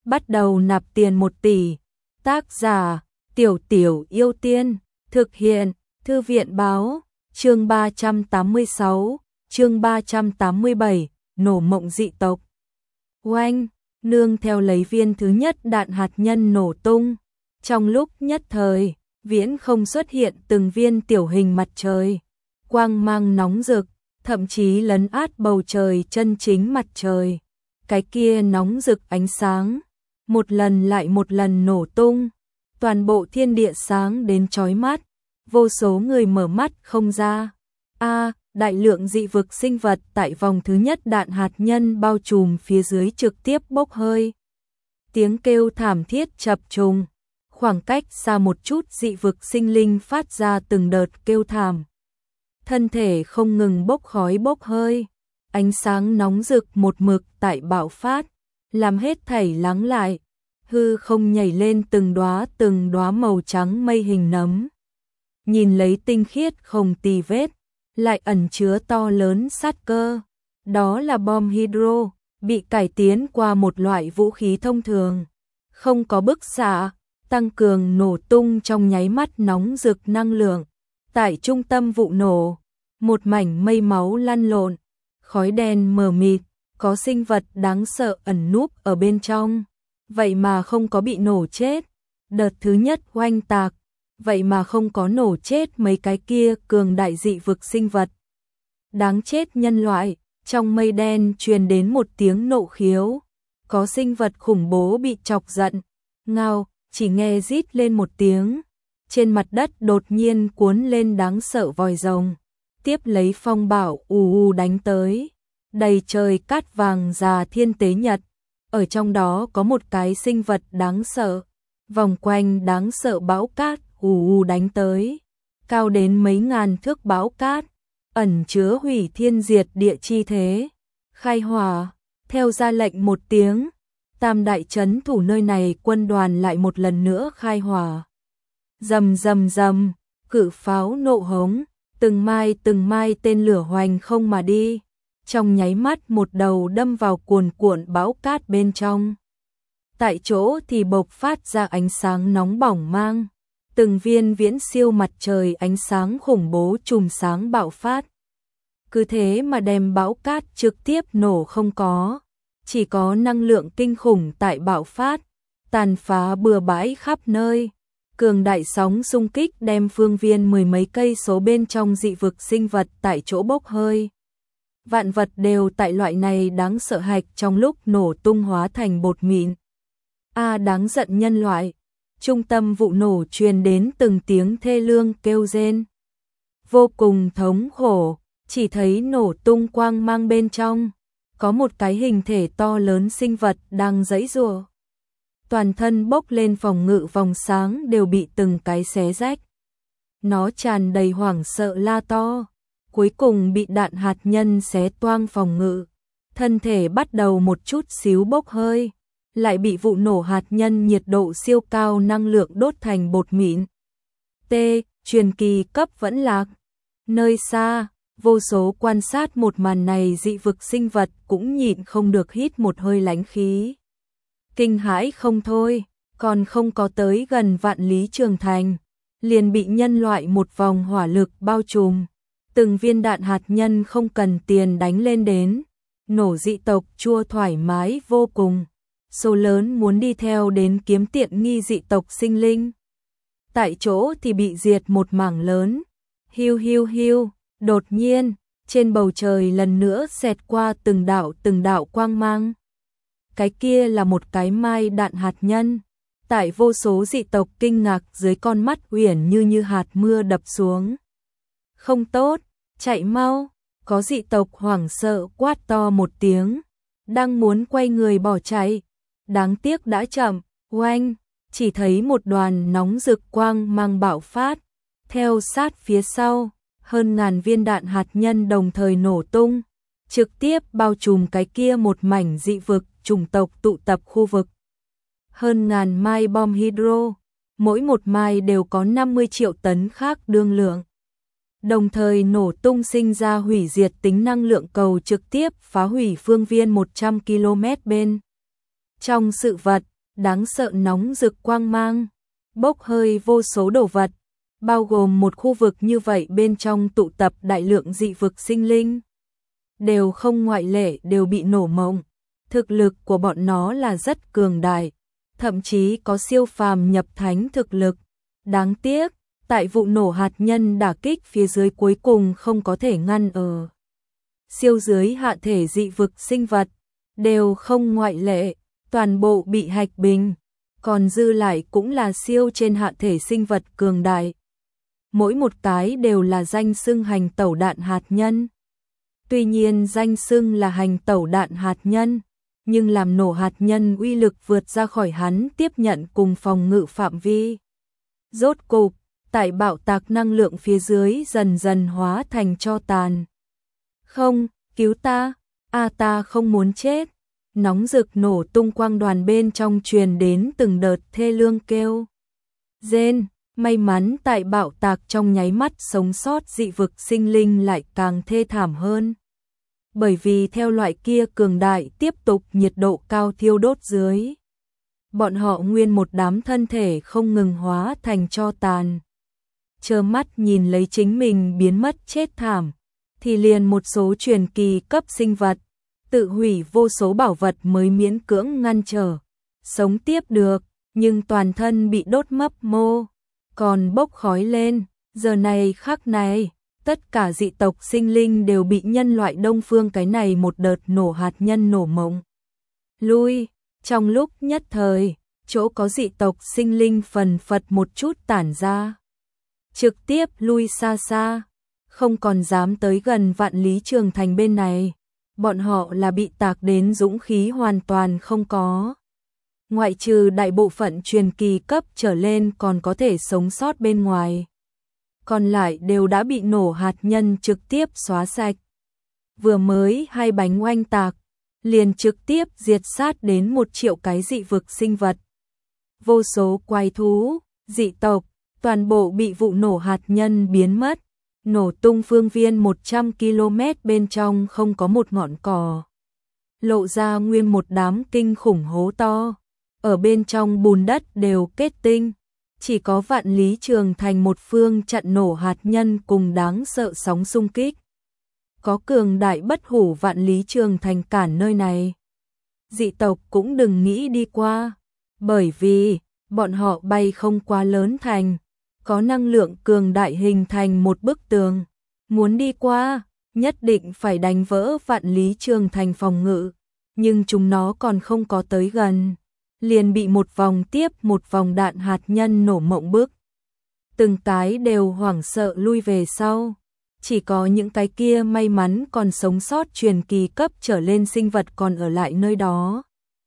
bắt đầu nạp tiền 1 tỷ. Tác giả: Tiểu Tiểu Yêu Tiên. Thực hiện: Thư viện báo. Chương 386, chương 387, nổ mộng dị tộc. Oanh, nương theo lấy viên thứ nhất đạn hạt nhân nổ tung. Trong lúc nhất thời, viễn không xuất hiện từng viên tiểu hình mặt trời. Quang mang nóng rực, thậm chí lấn át bầu trời chân chính mặt trời. Cái kia nóng rực ánh sáng, một lần lại một lần nổ tung. Toàn bộ thiên địa sáng đến chói mắt, vô số người mở mắt không ra. Đại lượng dị vực sinh vật tại vòng thứ nhất đạn hạt nhân bao trùm phía dưới trực tiếp bốc hơi. Tiếng kêu thảm thiết chập trùng, khoảng cách xa một chút dị vực sinh linh phát ra từng đợt kêu thảm. Thân thể không ngừng bốc khói bốc hơi, ánh sáng nóng rực một mực tại bạo phát, làm hết thảy lắng lại. Hư không nhảy lên từng đóa màu trắng mây hình nấm. Nhìn lấy tinh khiết không tì vết, lại ẩn chứa to lớn sát cơ. Đó là bom hydro, bị cải tiến qua một loại vũ khí thông thường. Không có bức xạ, tăng cường nổ tung trong nháy mắt nóng rực năng lượng. Tại trung tâm vụ nổ, một mảnh mây máu lăn lộn, khói đen mờ mịt, có sinh vật đáng sợ ẩn núp ở bên trong. Vậy mà không có bị nổ chết. Đợt thứ nhất oanh tạc, vậy mà không có nổ chết mấy cái kia cường đại dị vực sinh vật. Đáng chết nhân loại, trong mây đen truyền đến một tiếng nộ khiếu. Có sinh vật khủng bố bị chọc giận. Ngao, chỉ nghe rít lên một tiếng. Trên mặt đất đột nhiên cuốn lên đáng sợ vòi rồng. Tiếp lấy phong bạo ù đánh tới. Đầy trời cát vàng già thiên tế nhật. Ở trong đó có một cái sinh vật đáng sợ. Vòng quanh đáng sợ bão cát đánh tới. Cao đến mấy ngàn thước bão cát, ẩn chứa hủy thiên diệt địa chi thế. Khai hỏa, theo ra lệnh một tiếng, tam đại trấn thủ nơi này quân đoàn lại một lần nữa khai hỏa. Rầm rầm rầm, cự pháo nộ hống, từng mai tên lửa hoành không mà đi. Trong nháy mắt một đầu đâm vào cuồn cuộn bão cát bên trong. Tại chỗ thì bộc phát ra ánh sáng nóng bỏng mang. Từng viên viễn siêu mặt trời ánh sáng khủng bố chùm sáng bạo phát. Cứ thế mà đem bão cát trực tiếp nổ không có. Chỉ có năng lượng kinh khủng tại bạo phát, tàn phá bừa bãi khắp nơi. Cường đại sóng xung kích đem phương viên mười mấy cây số bên trong dị vực sinh vật tại chỗ bốc hơi. Vạn vật đều tại loại này đáng sợ hạch trong lúc nổ tung hóa thành bột mịn. Đáng giận nhân loại. Trung tâm vụ nổ truyền đến từng tiếng thê lương kêu rên. Vô cùng thống khổ, chỉ thấy nổ tung quang mang bên trong. Có một cái hình thể to lớn sinh vật đang giãy giụa. Toàn thân bốc lên phòng ngự vòng sáng đều bị từng cái xé rách. Nó tràn đầy hoảng sợ la to. Cuối cùng bị đạn hạt nhân xé toang phòng ngự. Thân thể bắt đầu một chút xíu bốc hơi. Lại bị vụ nổ hạt nhân nhiệt độ siêu cao năng lượng đốt thành bột mịn. Truyền kỳ cấp vẫn lạc. Nơi xa, vô số quan sát một màn này dị vực sinh vật cũng nhịn không được hít một hơi lãnh khí. Kinh hãi không thôi, còn không có tới gần vạn lý trường thành. Liền bị nhân loại một vòng hỏa lực bao trùm. Từng viên đạn hạt nhân không cần tiền đánh lên đến. Nổ dị tộc chua thoải mái vô cùng. Số lớn muốn đi theo đến kiếm tiện nghi dị tộc sinh linh. Tại chỗ thì bị diệt một mảng lớn. Hiu, đột nhiên, trên bầu trời lần nữa xẹt qua từng đạo quang mang. Cái kia là một cái mai đạn hạt nhân. Tại vô số dị tộc kinh ngạc dưới con mắt uyển như hạt mưa đập xuống. Không tốt, chạy mau, có dị tộc hoảng sợ quát to một tiếng. Đang muốn quay người bỏ chạy. Đáng tiếc đã chậm, oanh, chỉ thấy một đoàn nóng rực quang mang bạo phát. Theo sát phía sau, hơn ngàn viên đạn hạt nhân đồng thời nổ tung. Trực tiếp bao trùm cái kia một mảnh dị vực chủng tộc tụ tập khu vực. Hơn ngàn mai bom hydro, mỗi một mai đều có 50 triệu tấn khác đương lượng. Đồng thời nổ tung sinh ra hủy diệt tính năng lượng cầu trực tiếp phá hủy phương viên 100 km bên. Trong sự vật, đáng sợ nóng rực quang mang, bốc hơi vô số đồ vật, bao gồm một khu vực như vậy bên trong tụ tập đại lượng dị vực sinh linh. Đều không ngoại lệ đều bị nổ mộng, thực lực của bọn nó là rất cường đại, thậm chí có siêu phàm nhập thánh thực lực. Đáng tiếc, tại vụ nổ hạt nhân đả kích phía dưới cuối cùng không có thể ngăn ở. Siêu dưới hạ thể dị vực sinh vật, đều không ngoại lệ, toàn bộ bị hạch bình, còn dư lại cũng là siêu trên hạ thể sinh vật cường đại. Mỗi một cái đều là danh xưng hành tẩu đạn hạt nhân. Tuy nhiên danh xưng là hành tẩu đạn hạt nhân, nhưng làm nổ hạt nhân uy lực vượt ra khỏi hắn tiếp nhận cùng phòng ngự phạm vi. Rốt cục, tại bạo tạc năng lượng phía dưới dần dần hóa thành tro tàn. Không, cứu ta, ta không muốn chết. Nóng rực nổ tung quang đoàn bên trong truyền đến từng đợt thê lương kêu rên. May mắn tại bạo tạc trong nháy mắt sống sót dị vực sinh linh lại càng thê thảm hơn. Bởi vì theo loại kia cường đại tiếp tục nhiệt độ cao thiêu đốt dưới. Bọn họ nguyên một đám thân thể không ngừng hóa thành tro tàn. Trơ mắt nhìn lấy chính mình biến mất chết thảm, thì liền một số truyền kỳ cấp sinh vật, tự hủy vô số bảo vật mới miễn cưỡng ngăn trở. Sống tiếp được, nhưng toàn thân bị đốt mấp mô, còn bốc khói lên. Giờ này khắc này, tất cả dị tộc sinh linh đều bị nhân loại Đông Phương cái này một đợt nổ hạt nhân nổ mộng. Lui, trong lúc nhất thời, chỗ có dị tộc sinh linh phần phật một chút tản ra. Trực tiếp lui xa xa, không còn dám tới gần Vạn Lý Trường Thành bên này. Bọn họ là bị tạc đến dũng khí hoàn toàn không có. Ngoại trừ đại bộ phận truyền kỳ cấp trở lên còn có thể sống sót bên ngoài. Còn lại đều đã bị nổ hạt nhân trực tiếp xóa sạch. Vừa mới 2 bánh oanh tạc, liền trực tiếp diệt sát đến 1 triệu cái dị vực sinh vật. Vô số quái thú, dị tộc, toàn bộ bị vụ nổ hạt nhân biến mất. Nổ tung phương viên 100 km bên trong không có một ngọn cỏ. Lộ ra nguyên một đám kinh khủng hố to. Ở bên trong bùn đất đều kết tinh. Chỉ có Vạn Lý Trường Thành một phương chặn nổ hạt nhân cùng đáng sợ sóng xung kích. Có cường đại bất hủ Vạn Lý Trường Thành cản nơi này. Dị tộc cũng đừng nghĩ đi qua. Bởi vì, bọn họ bay không quá lớn thành. Có năng lượng cường đại hình thành một bức tường. Muốn đi qua, nhất định phải đánh vỡ Vạn Lý Trường Thành phòng ngự. Nhưng chúng nó còn không có tới gần. Liền bị một vòng tiếp một vòng đạn hạt nhân nổ mộng bức. Từng cái đều hoảng sợ lui về sau. Chỉ có những cái kia may mắn còn sống sót truyền kỳ cấp trở lên sinh vật còn ở lại nơi đó.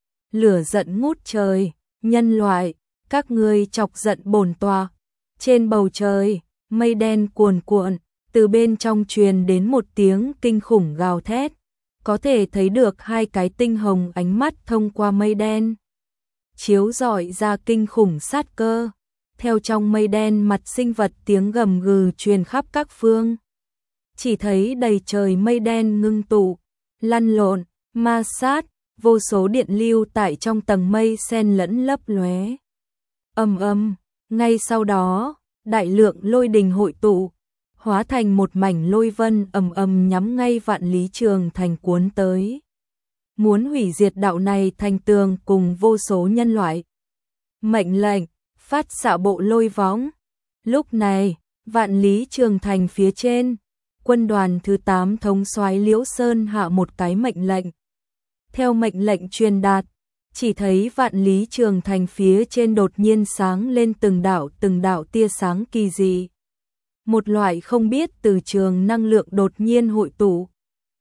Lửa giận ngút trời, nhân loại, các ngươi chọc giận bổn tọa. Trên bầu trời, mây đen cuồn cuộn, từ bên trong truyền đến một tiếng kinh khủng gào thét. Có thể thấy được 2 cái tinh hồng ánh mắt thông qua mây đen. Chiếu rọi ra kinh khủng sát cơ. Theo trong mây đen mặt sinh vật tiếng gầm gừ truyền khắp các phương. Chỉ thấy đầy trời mây đen ngưng tụ, lăn lộn, ma sát, vô số điện lưu tại trong tầng mây xen lẫn lấp lóe. Ầm ầm, ngay sau đó, đại lượng lôi đình hội tụ, hóa thành một mảnh lôi vân ầm ầm nhắm ngay Vạn Lý Trường Thành cuốn tới. Muốn hủy diệt đạo này thành tường cùng vô số nhân loại. Mệnh lệnh, phát xạ bộ lôi võng. Lúc này, Vạn Lý Trường Thành phía trên, quân đoàn thứ 8 thống soái Liễu Sơn hạ một cái mệnh lệnh. Theo mệnh lệnh truyền đạt, chỉ thấy Vạn Lý Trường Thành phía trên đột nhiên sáng lên từng đạo tia sáng kỳ dị. Một loại không biết từ trường năng lượng đột nhiên hội tụ.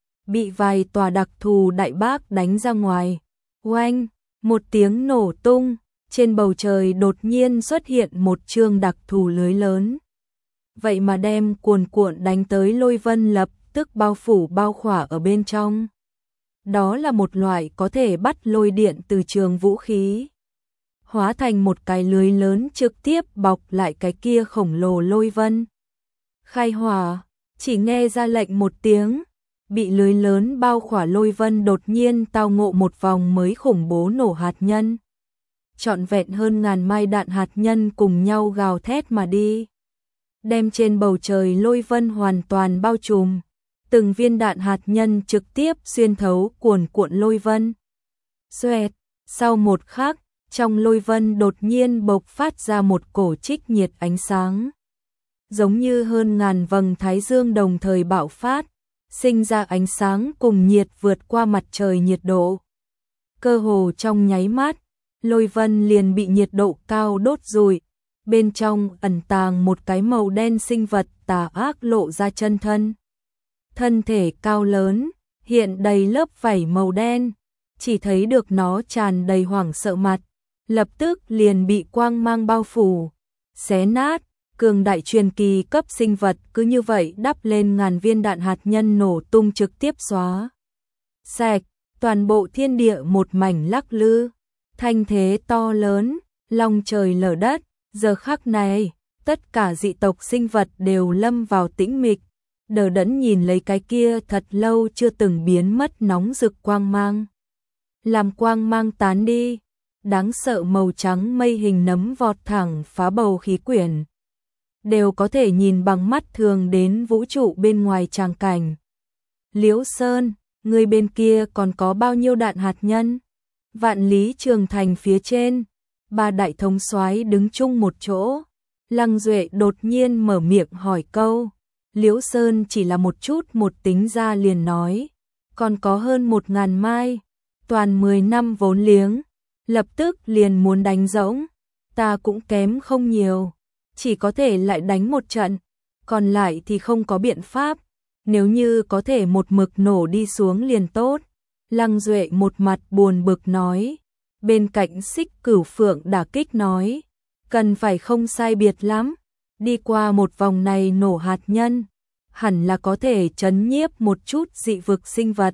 Bị vài tòa đặc thù đại bác đánh ra ngoài. Oanh, một tiếng nổ tung, trên bầu trời đột nhiên xuất hiện một chương đặc thù lưới lớn. Vậy mà đem cuồn cuộn đánh tới lôi vân lập tức bao phủ bao khỏa ở bên trong. Đó là một loại có thể bắt lôi điện từ trường vũ khí. Hóa thành một cái lưới lớn trực tiếp bọc lại cái kia khổng lồ lôi vân. Khai hỏa, chỉ nghe ra lệnh một tiếng. Bị lưới lớn bao khỏa lôi vân đột nhiên tao ngộ một vòng mới khủng bố nổ hạt nhân. trọn vẹn hơn ngàn mai đạn hạt nhân cùng nhau gào thét mà đi, đem trên bầu trời lôi vân hoàn toàn bao trùm. Từng viên đạn hạt nhân trực tiếp xuyên thấu cuồn cuộn lôi vân. Xoẹt, sau một khắc, trong lôi vân đột nhiên bộc phát ra một cổ trích nhiệt ánh sáng. Giống như hơn ngàn vầng thái dương đồng thời bạo phát, sinh ra ánh sáng cùng nhiệt vượt qua mặt trời nhiệt độ. Cơ hồ trong nháy mắt, lôi vân liền bị nhiệt độ cao đốt rụi, bên trong ẩn tàng một cái màu đen sinh vật tà ác lộ ra chân thân. Thân thể cao lớn, hiện đầy lớp vảy màu đen, chỉ thấy được nó tràn đầy hoảng sợ mặt, lập tức liền bị quang mang bao phủ, xé nát. Cường đại truyền kỳ cấp sinh vật cứ như vậy đắp lên ngàn viên đạn hạt nhân nổ tung trực tiếp xóa sạch, toàn bộ thiên địa một mảnh lắc lư, thanh thế to lớn, long trời lở đất. Giờ khắc này, tất cả dị tộc sinh vật đều lâm vào tĩnh mịch, đờ đẫn nhìn lấy cái kia thật lâu chưa từng biến mất nóng rực quang mang. Làm quang mang tán đi, đáng sợ màu trắng mây hình nấm vọt thẳng phá bầu khí quyển, đều có thể nhìn bằng mắt thường đến vũ trụ bên ngoài tràng cảnh. Liễu Sơn, người bên kia còn có bao nhiêu đạn hạt nhân? Vạn Lý Trường Thành phía trên, ba đại thống soái đứng chung một chỗ. Lăng Duệ đột nhiên mở miệng hỏi câu. Liễu Sơn chỉ là một chút một tính ra liền nói, còn có hơn 1000 mai, toàn 10 năm vốn liếng, lập tức liền muốn đánh rỗng, ta cũng kém không nhiều, chỉ có thể lại đánh một trận, còn lại thì không có biện pháp, nếu như có thể một mực nổ đi xuống liền tốt. Lăng Duệ một mặt buồn bực nói, bên cạnh Xích Cửu Phượng đả kích nói, cần phải không sai biệt lắm, đi qua một vòng này nổ hạt nhân, hẳn là có thể trấn nhiếp một chút dị vực sinh vật.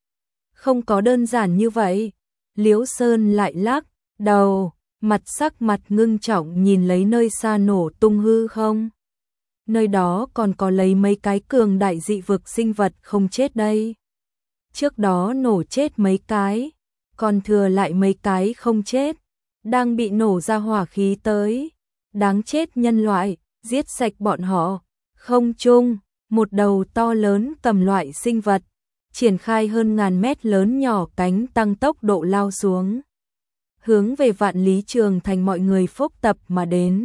Không có đơn giản như vậy. Liễu Sơn lại lắc đầu, sắc mặt ngưng trọng nhìn lấy nơi xa nổ tung hư không. Nơi đó còn có lấy mấy cái cường đại dị vực sinh vật không chết đây. Trước đó nổ chết mấy cái, còn thừa lại mấy cái không chết, đang bị nổ ra hỏa khí tới. Đáng chết nhân loại, giết sạch bọn họ. Không trung, một đầu to lớn cầm loại sinh vật, triển khai hơn ngàn mét lớn nhỏ cánh tăng tốc độ lao xuống, hướng về Vạn Lý Trường Thành mọi người phốc tập mà đến.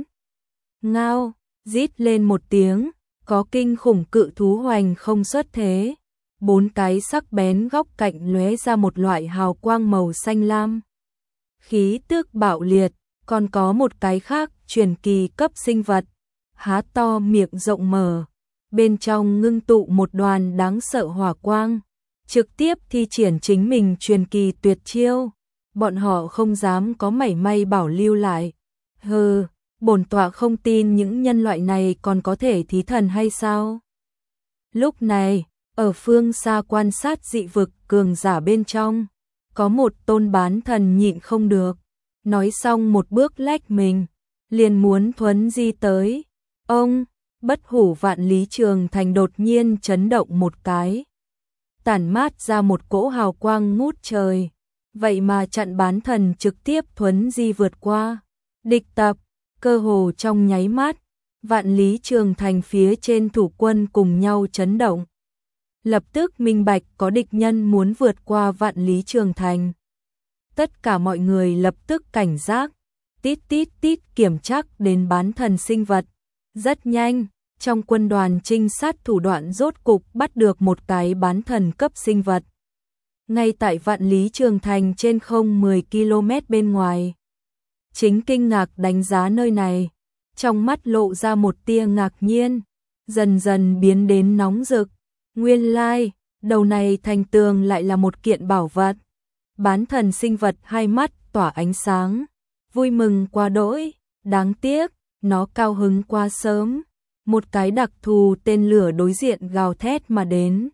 Ngao, rít lên một tiếng, có kinh khủng cự thú hoành không xuất thế. 4 cái sắc bén góc cạnh lóe ra một loại hào quang màu xanh lam. Khí tức bạo liệt, còn có một cái khác truyền kỳ cấp sinh vật, há to miệng rộng mở, bên trong ngưng tụ một đoàn đáng sợ hỏa quang, trực tiếp thi triển chính mình truyền kỳ tuyệt chiêu. Bọn họ không dám có mảy may bảo lưu lại. Hừ, bổn tọa không tin những nhân loại này còn có thể thí thần hay sao? Lúc này, ở phương xa quan sát dị vực cường giả bên trong, có một tôn bán thần nhịn không được, nói xong một bước lách mình, liền muốn thuấn di tới. Ông, bất hủ Vạn Lý Trường Thành đột nhiên chấn động một cái, tản mát ra một cỗ hào quang ngút trời, vậy mà chặn bán thần trực tiếp thuấn di vượt qua. Địch tập, cơ hồ trong nháy mắt, Vạn Lý Trường Thành phía trên thủ quân cùng nhau chấn động. Lập tức minh bạch có địch nhân muốn vượt qua Vạn Lý Trường Thành. Tất cả mọi người lập tức cảnh giác, tít tít tít kiểm tra đến bán thần sinh vật. Rất nhanh, trong quân đoàn trinh sát thủ đoạn rốt cục bắt được một cái bán thần cấp sinh vật. Ngay tại Vạn Lý Trường Thành trên không 10 km bên ngoài. Chính kinh ngạc đánh giá nơi này, trong mắt lộ ra một tia ngạc nhiên, dần dần biến đến nóng rực. Nguyên lai, đầu này thành tường lại là một kiện bảo vật. Bán thần sinh vật hai mắt tỏa ánh sáng, vui mừng quá đỗi, đáng tiếc, nó cao hứng quá sớm. Một cái đặc thù tên lửa đối diện gào thét mà đến.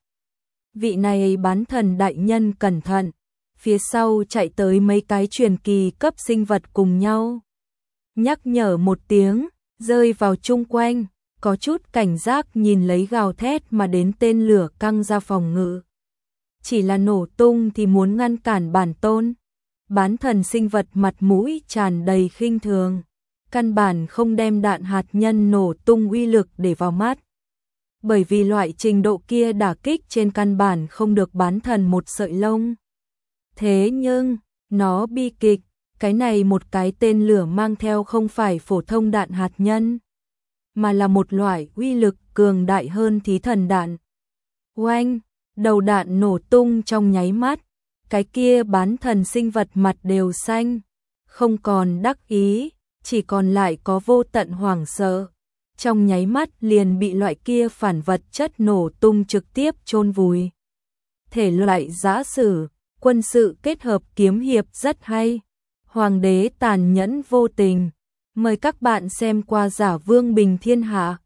Vị này bán thần đại nhân cẩn thận, phía sau chạy tới mấy cái truyền kỳ cấp sinh vật cùng nhau. Nhắc nhở một tiếng, rơi vào chung quanh, có chút cảnh giác nhìn lấy gào thét mà đến tên lửa căng ra phòng ngự. Chỉ là nổ tung thì muốn ngăn cản bản tôn. bán thần sinh vật mặt mũi tràn đầy khinh thường, căn bản không đem đạn hạt nhân nổ tung uy lực để vào mắt. Bởi vì loại trình độ kia đả kích trên căn bản không được bán thần một sợi lông. Thế nhưng, nó bi kịch, cái này một cái tên lửa mang theo không phải phổ thông đạn hạt nhân, mà là một loại uy lực cường đại hơn thí thần đạn. Oanh, đầu đạn nổ tung trong nháy mắt, cái kia bán thần sinh vật mặt đều xanh, không còn đắc ý, chỉ còn lại có vô tận hoảng sợ. Trong nháy mắt liền bị loại kia phản vật chất nổ tung trực tiếp chôn vùi. Thể loại giã sử, quân sự kết hợp kiếm hiệp rất hay. Hoàng đế tàn nhẫn vô tình. Mời các bạn xem qua Giả Vương Bình Thiên Hạ.